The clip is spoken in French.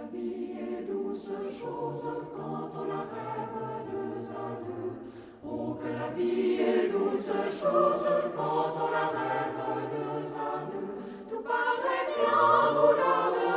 vie est douce chose quand on la rêve deux à deux. Oh, que la vie est douce chose quand on la rêve deux à deux. Tout paraît bien, couleur de